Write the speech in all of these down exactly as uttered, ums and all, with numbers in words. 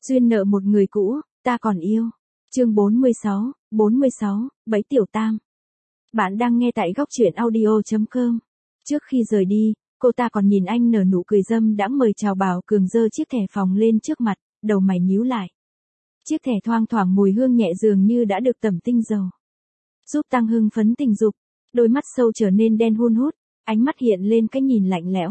Duyên nợ một người cũ, ta còn yêu. Chương bốn mươi sáu, bốn mươi sáu, Bẫy Tiểu Tam. Bạn đang nghe tại góc truyện audio chấm com. Trước khi rời đi, cô ta còn nhìn anh nở nụ cười dâm đãng mời chào Bảo Cường giơ chiếc thẻ phòng lên trước mặt, đầu mày nhíu lại. Chiếc thẻ thoang thoảng mùi hương nhẹ dường như đã được tẩm tinh dầu. Giúp tăng hưng phấn tình dục, đôi mắt sâu trở nên đen hun hút, ánh mắt hiện lên cái nhìn lạnh lẽo.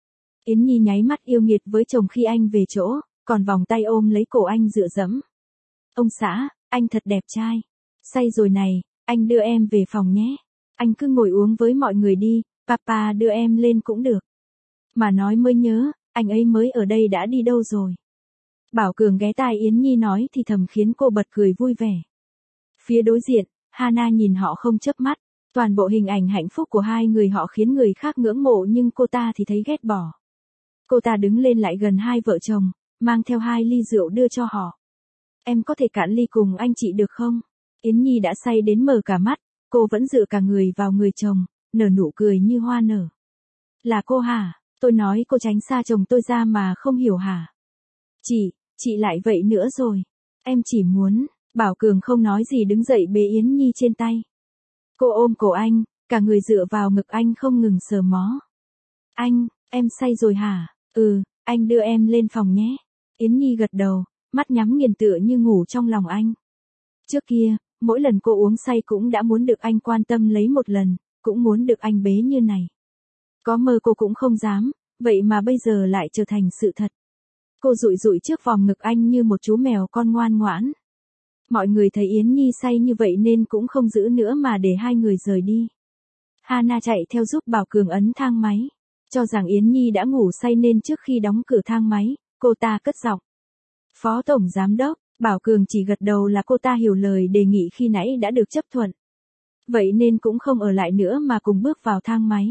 Yến Nhi nháy mắt yêu nghiệt với chồng khi anh về chỗ, còn vòng tay ôm lấy cổ anh dựa dẫm. Ông xã, anh thật đẹp trai. Say rồi này, anh đưa em về phòng nhé. Anh cứ ngồi uống với mọi người đi, papa đưa em lên cũng được. Mà nói mới nhớ, anh ấy mới ở đây đã đi đâu rồi. Bảo Cường ghé tai Yến Nhi nói thì thầm khiến cô bật cười vui vẻ. Phía đối diện, Hana nhìn họ không chớp mắt. Toàn bộ hình ảnh hạnh phúc của hai người họ khiến người khác ngưỡng mộ nhưng cô ta thì thấy ghét bỏ. Cô ta đứng lên lại gần hai vợ chồng, mang theo hai ly rượu đưa cho họ. Em có thể cạn ly cùng anh chị được không? Yến Nhi đã say đến mờ cả mắt, cô vẫn dựa cả người vào người chồng, nở nụ cười như hoa nở. Là cô hả? Tôi nói cô tránh xa chồng tôi ra mà không hiểu hả? Chị, chị lại vậy nữa rồi. Em chỉ muốn, Bảo Cường không nói gì đứng dậy bế Yến Nhi trên tay. Cô ôm cổ anh, cả người dựa vào ngực anh không ngừng sờ mó. Anh, em say rồi hả? Ừ, anh đưa em lên phòng nhé. Yến Nhi gật đầu, mắt nhắm nghiền tựa như ngủ trong lòng anh. Trước kia, mỗi lần cô uống say cũng đã muốn được anh quan tâm lấy một lần, cũng muốn được anh bế như này. Có mơ cô cũng không dám, vậy mà bây giờ lại trở thành sự thật. Cô dụi dụi trước vòng ngực anh như một chú mèo con ngoan ngoãn. Mọi người thấy Yến Nhi say như vậy nên cũng không giữ nữa mà để hai người rời đi. Hana chạy theo giúp Bảo Cường ấn thang máy. Cho rằng Yến Nhi đã ngủ say nên trước khi đóng cửa thang máy, cô ta cất giọng. Phó Tổng Giám Đốc, Bảo Cường chỉ gật đầu là cô ta hiểu lời đề nghị khi nãy đã được chấp thuận. Vậy nên cũng không ở lại nữa mà cùng bước vào thang máy.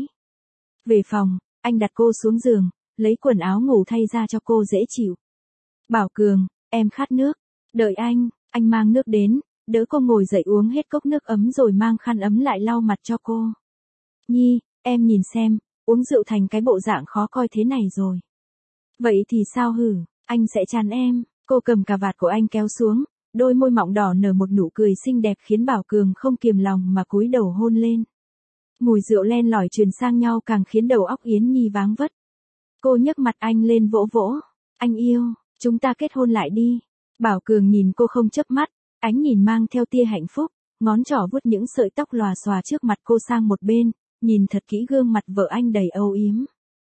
Về phòng, anh đặt cô xuống giường, lấy quần áo ngủ thay ra cho cô dễ chịu. Bảo Cường, em khát nước. Đợi anh, anh mang nước đến, đỡ cô ngồi dậy uống hết cốc nước ấm rồi mang khăn ấm lại lau mặt cho cô. Nhi, em nhìn xem, uống rượu thành cái bộ dạng khó coi thế này rồi. Vậy thì sao hử, anh sẽ chán em. Cô cầm cà vạt của anh kéo xuống, đôi môi mọng đỏ nở một nụ cười xinh đẹp khiến Bảo Cường không kiềm lòng mà cúi đầu hôn lên. Mùi rượu len lỏi truyền sang nhau càng khiến đầu óc Yến Nhi váng vất. Cô nhấc mặt anh lên vỗ vỗ. Anh yêu, chúng ta kết hôn lại đi. Bảo Cường nhìn cô không chớp mắt, ánh nhìn mang theo tia hạnh phúc, ngón trỏ vuốt những sợi tóc lòa xòa trước mặt cô sang một bên, nhìn thật kỹ gương mặt vợ anh đầy âu yếm.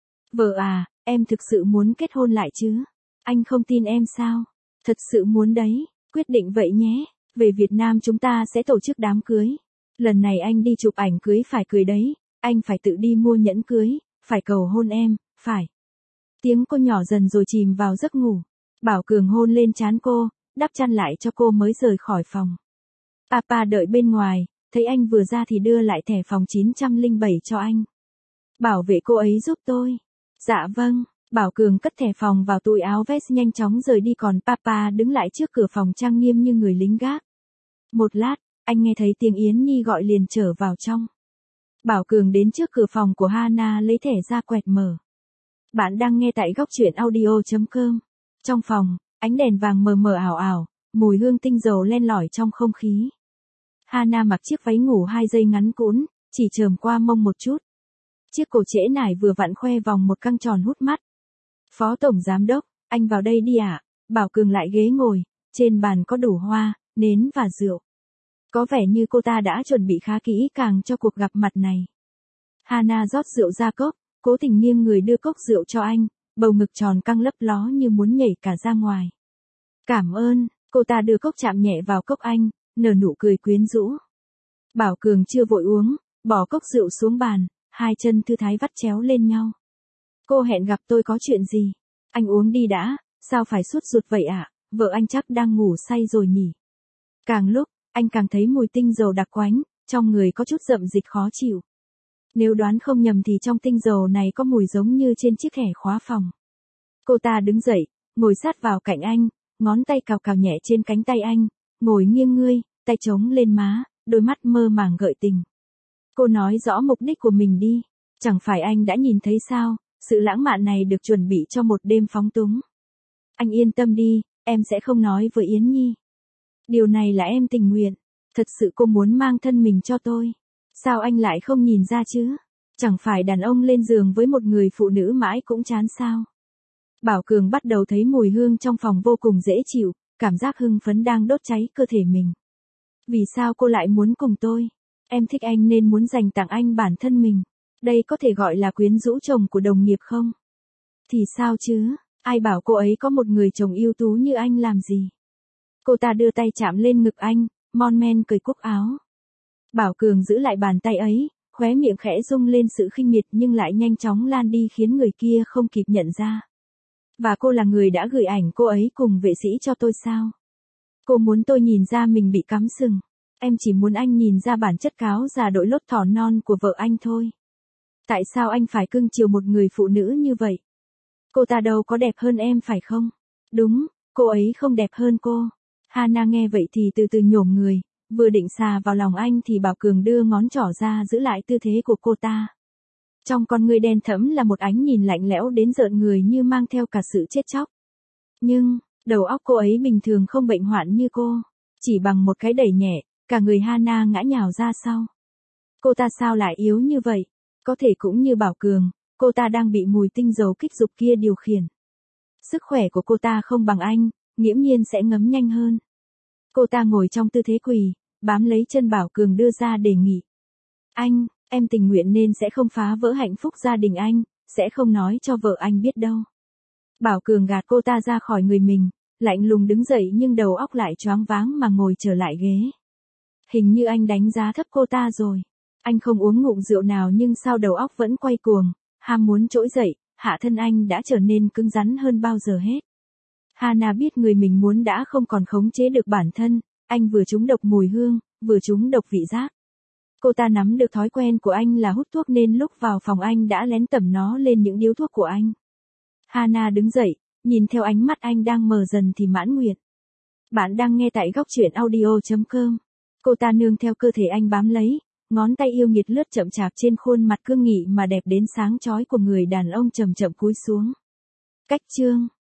Vợ à, em thực sự muốn kết hôn lại chứ? Anh không tin em sao? Thật sự muốn đấy, quyết định vậy nhé. Về Việt Nam chúng ta sẽ tổ chức đám cưới. Lần này anh đi chụp ảnh cưới phải cười đấy, anh phải tự đi mua nhẫn cưới, phải cầu hôn em, phải. Tiếng cô nhỏ dần rồi chìm vào giấc ngủ. Bảo Cường hôn lên trán cô, đắp chăn lại cho cô mới rời khỏi phòng. Papa đợi bên ngoài, thấy anh vừa ra thì đưa lại thẻ phòng chín không bảy cho anh. Bảo vệ cô ấy giúp tôi. Dạ vâng. Bảo Cường cất thẻ phòng vào túi áo vest nhanh chóng rời đi còn papa đứng lại trước cửa phòng trang nghiêm như người lính gác. Một lát, anh nghe thấy tiếng Yến Nhi gọi liền trở vào trong. Bảo Cường đến trước cửa phòng của Hana lấy thẻ ra quẹt mở. Bạn đang nghe tại góc truyện audio chấm com. Trong phòng, ánh đèn vàng mờ mờ ảo ảo, mùi hương tinh dầu len lỏi trong không khí. Hana mặc chiếc váy ngủ hai dây ngắn cũn, chỉ chườm qua mông một chút. Chiếc cổ trễ nải vừa vặn khoe vòng một căng tròn hút mắt. Phó Tổng Giám Đốc, anh vào đây đi ạ. À? Bảo Cường lại ghế ngồi, trên bàn có đủ hoa, nến và rượu. Có vẻ như cô ta đã chuẩn bị khá kỹ càng cho cuộc gặp mặt này. Hana rót rượu ra cốc, cố tình nghiêng người đưa cốc rượu cho anh, bầu ngực tròn căng lấp ló như muốn nhảy cả ra ngoài. Cảm ơn, cô ta đưa cốc chạm nhẹ vào cốc anh, nở nụ cười quyến rũ. Bảo Cường chưa vội uống, bỏ cốc rượu xuống bàn, hai chân thư thái vắt chéo lên nhau. Cô hẹn gặp tôi có chuyện gì? Anh uống đi đã, sao phải sốt ruột vậy ạ? À? Vợ anh chắc đang ngủ say rồi nhỉ? Càng lúc, anh càng thấy mùi tinh dầu đặc quánh, trong người có chút rậm dịch khó chịu. Nếu đoán không nhầm thì trong tinh dầu này có mùi giống như trên chiếc thẻ khóa phòng. Cô ta đứng dậy, ngồi sát vào cạnh anh, ngón tay cào cào nhẹ trên cánh tay anh, ngồi nghiêng ngươi, tay chống lên má, đôi mắt mơ màng gợi tình. Cô nói rõ mục đích của mình đi, chẳng phải anh đã nhìn thấy sao, sự lãng mạn này được chuẩn bị cho một đêm phóng túng. Anh yên tâm đi, em sẽ không nói với Yến Nhi. Điều này là em tình nguyện. Thật sự cô muốn mang thân mình cho tôi. Sao anh lại không nhìn ra chứ? Chẳng phải đàn ông lên giường với một người phụ nữ mãi cũng chán sao? Bảo Cường bắt đầu thấy mùi hương trong phòng vô cùng dễ chịu, cảm giác hưng phấn đang đốt cháy cơ thể mình. Vì sao cô lại muốn cùng tôi? Em thích anh nên muốn dành tặng anh bản thân mình. Đây có thể gọi là quyến rũ chồng của đồng nghiệp không? Thì sao chứ? Ai bảo cô ấy có một người chồng ưu tú như anh làm gì? Cô ta đưa tay chạm lên ngực anh, mon men cởi cúc áo. Bảo Cường giữ lại bàn tay ấy, khóe miệng khẽ rung lên sự khinh miệt nhưng lại nhanh chóng lan đi khiến người kia không kịp nhận ra. Và cô là người đã gửi ảnh cô ấy cùng vệ sĩ cho tôi sao? Cô muốn tôi nhìn ra mình bị cắm sừng. Em chỉ muốn anh nhìn ra bản chất cáo già đội lốt thỏ non của vợ anh thôi. Tại sao anh phải cưng chiều một người phụ nữ như vậy? Cô ta đâu có đẹp hơn em phải không? Đúng, cô ấy không đẹp hơn cô. Hana nghe vậy thì từ từ nhổm người, vừa định xà vào lòng anh thì Bảo Cường đưa ngón trỏ ra giữ lại tư thế của cô ta. Trong con ngươi đen thẫm là một ánh nhìn lạnh lẽo đến rợn người như mang theo cả sự chết chóc. Nhưng, đầu óc cô ấy bình thường không bệnh hoạn như cô. Chỉ bằng một cái đẩy nhẹ, cả người Hana ngã nhào ra sau. Cô ta sao lại yếu như vậy? Có thể cũng như Bảo Cường, cô ta đang bị mùi tinh dầu kích dục kia điều khiển. Sức khỏe của cô ta không bằng anh, nghiễm nhiên sẽ ngấm nhanh hơn. Cô ta ngồi trong tư thế quỳ, bám lấy chân Bảo Cường đưa ra đề nghị. Anh, em tình nguyện nên sẽ không phá vỡ hạnh phúc gia đình anh, sẽ không nói cho vợ anh biết đâu. Bảo Cường gạt cô ta ra khỏi người mình, lạnh lùng đứng dậy nhưng đầu óc lại choáng váng mà ngồi trở lại ghế. Hình như anh đánh giá thấp cô ta rồi. Anh không uống ngụm rượu nào nhưng sao đầu óc vẫn quay cuồng, ham muốn trỗi dậy, hạ thân anh đã trở nên cứng rắn hơn bao giờ hết. Hana biết người mình muốn đã không còn khống chế được bản thân, anh vừa trúng độc mùi hương, vừa trúng độc vị giác. Cô ta nắm được thói quen của anh là hút thuốc nên lúc vào phòng anh đã lén tẩm nó lên những điếu thuốc của anh. Hana đứng dậy, nhìn theo ánh mắt anh đang mờ dần thì mãn nguyện. Bạn đang nghe tại góc truyện audio chấm com. Cô ta nương theo cơ thể anh bám lấy, ngón tay yêu nghiệt lướt chậm chạp trên khuôn mặt cương nghị mà đẹp đến sáng chói của người đàn ông chậm chậm cúi xuống. Cách chương